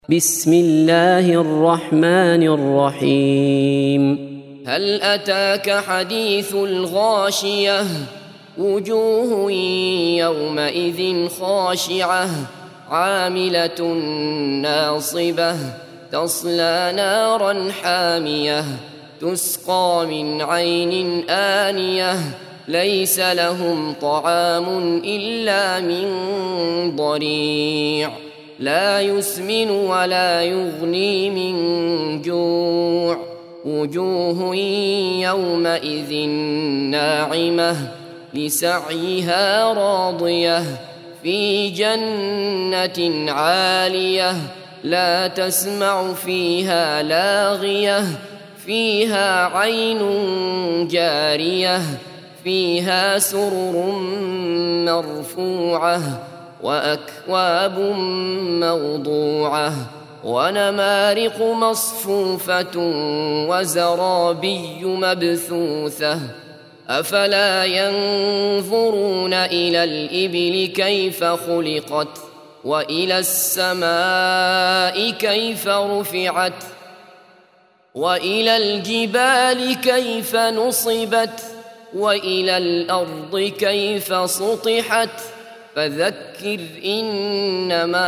بسم الله الرحمن الرحيم. هل أتاك حديث الغاشية وجوه يومئذ خاشعة عاملة ناصبة تصلى نارا حامية تسقى من عين آنية ليس لهم طعام إلا من ضريع لا يسمن ولا يغني من جوع وجوه يومئذ ناعمة لسعيها راضية في جنة عالية لا تسمع فيها لاغية فيها عين جارية فيها سرر مرفوعة وأكواب موضوعة ونمارق مصفوفة وزرابي مبثوثة أفلا ينظرون إلى الإبل كيف خلقت وإلى السماء كيف رفعت وإلى الجبال كيف نصبت وإلى الأرض كيف سطحت فذكر إنما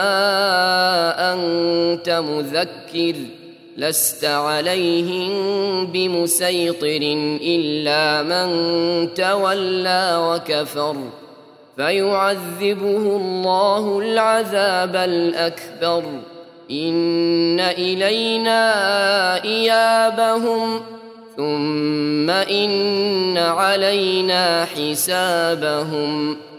أنت مذكر لست عليهم بمسيطر إلا من تولى وكفر فيعذبه الله العذاب الأكبر إن إلينا إيابهم ثم إن علينا حسابهم